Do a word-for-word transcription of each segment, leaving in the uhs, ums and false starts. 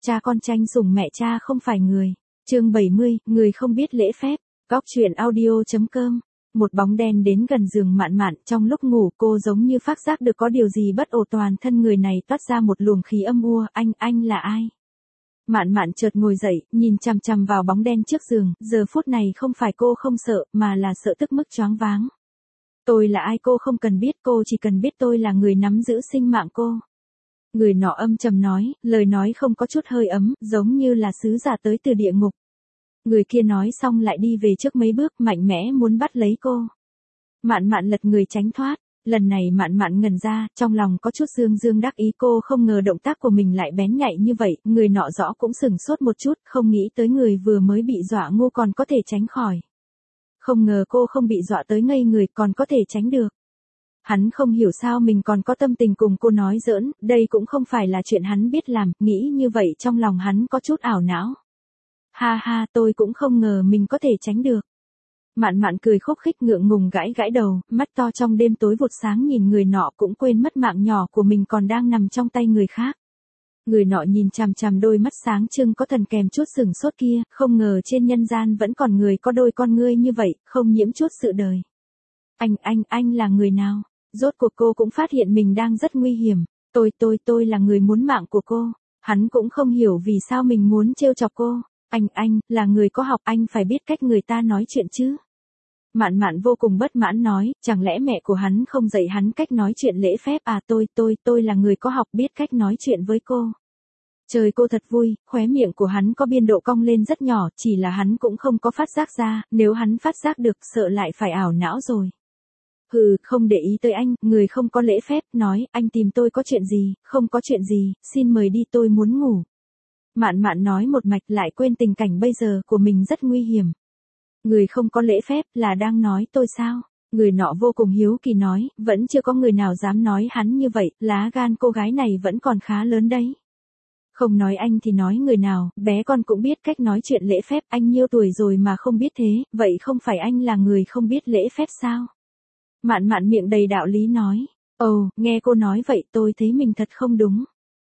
cha con tranh sủng mẹ cha không phải người. Chương bảy mươi, người không biết lễ phép. Góc truyện audio.com. Một bóng đen đến gần giường Mạn Mạn, trong lúc ngủ cô giống như phát giác được có điều gì bất ổn, toàn thân người này toát ra một luồng khí âm u. Anh, anh là ai? Mạn Mạn chợt ngồi dậy, nhìn chằm chằm vào bóng đen trước giường, giờ phút này không phải cô không sợ, mà là sợ tức mức choáng váng. Tôi là ai cô không cần biết, cô chỉ cần biết tôi là người nắm giữ sinh mạng cô. Người nọ âm trầm nói, lời nói không có chút hơi ấm, giống như là sứ giả tới từ địa ngục. Người kia nói xong lại đi về trước mấy bước, mạnh mẽ muốn bắt lấy cô. Mạn Mạn lật người tránh thoát, lần này Mạn Mạn ngẩn ra, trong lòng có chút dương dương đắc ý, cô không ngờ động tác của mình lại bén nhạy như vậy, người nọ rõ cũng sửng sốt một chút, không nghĩ tới người vừa mới bị dọa ngu còn có thể tránh khỏi. Không ngờ cô không bị dọa tới ngây người, còn có thể tránh được. Hắn không hiểu sao mình còn có tâm tình cùng cô nói giỡn, đây cũng không phải là chuyện hắn biết làm, nghĩ như vậy trong lòng hắn có chút ảo não. Ha ha, tôi cũng không ngờ mình có thể tránh được. Mạn Mạn cười khúc khích ngượng ngùng gãi gãi đầu, mắt to trong đêm tối vụt sáng nhìn người nọ, cũng quên mất mạng nhỏ của mình còn đang nằm trong tay người khác. Người nọ nhìn chằm chằm đôi mắt sáng trưng có thần kèm chút sừng sốt kia, không ngờ trên nhân gian vẫn còn người có đôi con ngươi như vậy, không nhiễm chút sự đời. Anh, anh, anh là người nào? Rốt cuộc cô cũng phát hiện mình đang rất nguy hiểm. Tôi, tôi, tôi là người muốn mạng của cô. Hắn cũng không hiểu vì sao mình muốn trêu chọc cô. Anh, anh, là người có học, anh phải biết cách người ta nói chuyện chứ. Mạn Mạn vô cùng bất mãn nói, chẳng lẽ mẹ của hắn không dạy hắn cách nói chuyện lễ phép à? Tôi, tôi, tôi là người có học, biết cách nói chuyện với cô. Trời, cô thật vui, khóe miệng của hắn có biên độ cong lên rất nhỏ, chỉ là hắn cũng không có phát giác ra, nếu hắn phát giác được sợ lại phải ảo não rồi. Hừ, không để ý tới anh, người không có lễ phép, nói, anh tìm tôi có chuyện gì? Không có chuyện gì, xin mời đi, tôi muốn ngủ. Mạn Mạn nói một mạch, lại quên tình cảnh bây giờ của mình rất nguy hiểm. Người không có lễ phép, là đang nói tôi sao? Người nọ vô cùng hiếu kỳ nói, vẫn chưa có người nào dám nói hắn như vậy, lá gan cô gái này vẫn còn khá lớn đấy. Không nói anh thì nói người nào, bé con cũng biết cách nói chuyện lễ phép, anh nhiêu tuổi rồi mà không biết thế, vậy không phải anh là người không biết lễ phép sao? Mạn Mạn miệng đầy đạo lý nói, ồ, nghe cô nói vậy tôi thấy mình thật không đúng.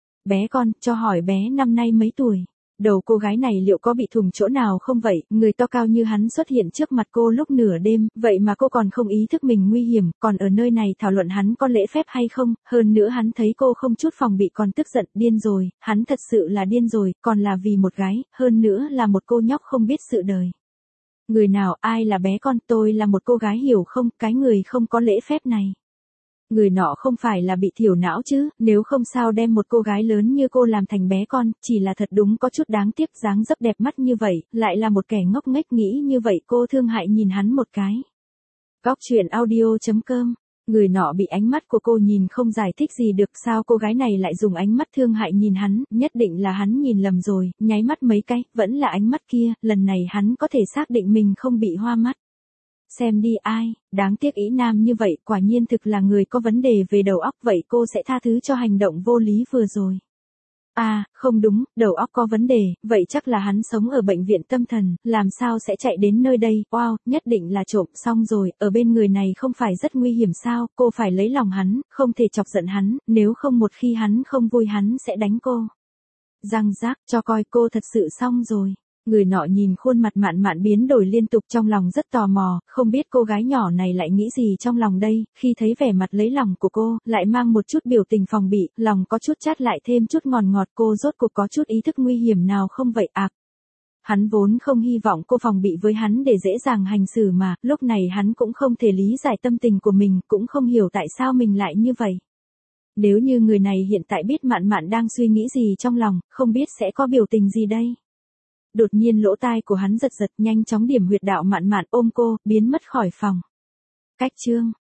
Bé con, cho hỏi bé năm nay mấy tuổi? Đầu cô gái này liệu có bị thủng chỗ nào không vậy? Người to cao như hắn xuất hiện trước mặt cô lúc nửa đêm, vậy mà cô còn không ý thức mình nguy hiểm, còn ở nơi này thảo luận hắn có lễ phép hay không, hơn nữa hắn thấy cô không chút phòng bị còn tức giận, điên rồi, hắn thật sự là điên rồi, còn là vì một gái, hơn nữa là một cô nhóc không biết sự đời. Người nào, ai là bé con, tôi là một cô gái hiểu không, cái người không có lễ phép này. Người nọ không phải là bị thiểu não chứ, nếu không sao đem một cô gái lớn như cô làm thành bé con, chỉ là thật đúng có chút đáng tiếc, dáng dấp đẹp mắt như vậy, lại là một kẻ ngốc nghếch, nghĩ như vậy cô thương hại nhìn hắn một cái. Góc truyện audio.com. Người nọ bị ánh mắt của cô nhìn không giải thích gì được, sao cô gái này lại dùng ánh mắt thương hại nhìn hắn, nhất định là hắn nhìn lầm rồi, nháy mắt mấy cái, vẫn là ánh mắt kia, lần này hắn có thể xác định mình không bị hoa mắt. Xem đi ai, đáng tiếc ý nam như vậy, quả nhiên thực là người có vấn đề về đầu óc, vậy cô sẽ tha thứ cho hành động vô lý vừa rồi. À, không đúng, đầu óc có vấn đề, vậy chắc là hắn sống ở bệnh viện tâm thần, làm sao sẽ chạy đến nơi đây, wow, nhất định là trộm, xong rồi, ở bên người này không phải rất nguy hiểm sao, cô phải lấy lòng hắn, không thể chọc giận hắn, nếu không một khi hắn không vui hắn sẽ đánh cô. Răng rác, cho coi cô thật sự xong rồi. Người nọ nhìn khuôn mặt Mạn Mạn biến đổi liên tục, trong lòng rất tò mò, không biết cô gái nhỏ này lại nghĩ gì trong lòng đây, khi thấy vẻ mặt lấy lòng của cô, lại mang một chút biểu tình phòng bị, lòng có chút chát lại thêm chút ngọt ngọt, cô rốt cuộc có chút ý thức nguy hiểm nào không vậy ạ? À? Hắn vốn không hy vọng cô phòng bị với hắn để dễ dàng hành xử mà, lúc này hắn cũng không thể lý giải tâm tình của mình, cũng không hiểu tại sao mình lại như vậy. Nếu như người này hiện tại biết Mạn Mạn đang suy nghĩ gì trong lòng, không biết sẽ có biểu tình gì đây? Đột nhiên lỗ tai của hắn giật giật, nhanh chóng điểm huyệt đạo Mạn Mạn, ôm cô, biến mất khỏi phòng. Cách chương